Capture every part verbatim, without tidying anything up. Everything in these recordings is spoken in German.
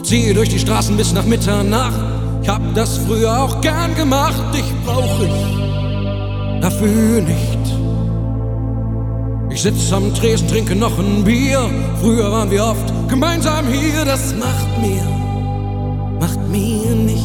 ziehe durch die Straßen bis nach Mitternacht. Ich hab das früher auch gern gemacht. Dich brauch ich dafür nicht. Ich sitz am Tresen, trinke noch ein Bier. Früher waren wir oft gemeinsam hier. Das macht mir, macht mir nichts.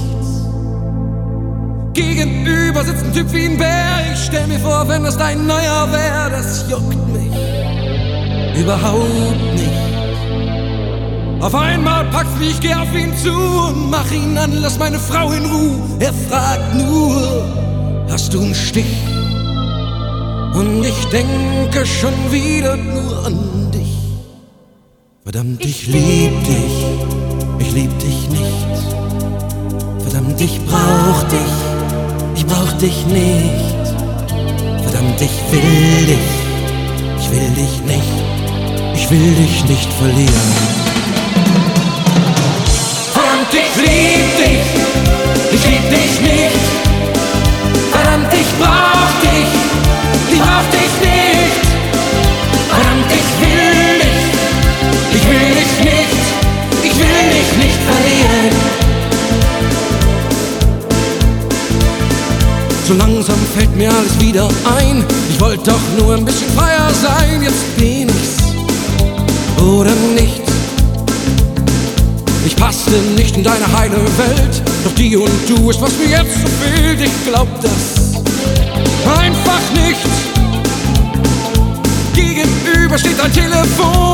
Gegenüber sitzt ein Typ wie ein Bär. Ich stell mir vor, wenn das dein neuer wär. Das juckt mich überhaupt nicht. Auf einmal packt's mich, ich geh auf ihn zu und mach ihn an, lass meine Frau in Ruhe. Er fragt nur, hast du einen Stich? Und ich denke schon wieder nur an dich. Verdammt, ich lieb dich, ich lieb dich nicht. Verdammt, ich brauch dich, ich brauch dich nicht. Verdammt, ich will dich, ich will dich nicht. Ich will dich nicht verlieren. Verdammt, ich lieb dich, ich lieb dich nicht. Verdammt, ich brauch dich, ich brauch dich nicht. Verdammt, ich will dich, ich will dich nicht. Ich will dich nicht verlieren. So langsam fällt mir alles wieder ein. Ich wollte doch nur ein bisschen freier sein. Jetzt bin ich's oder nichts. Ich passte nicht in deine heile Welt, doch die und du ist, was mir jetzt so fehlt. Ich glaub das einfach nicht. Gegenüber steht ein Telefon.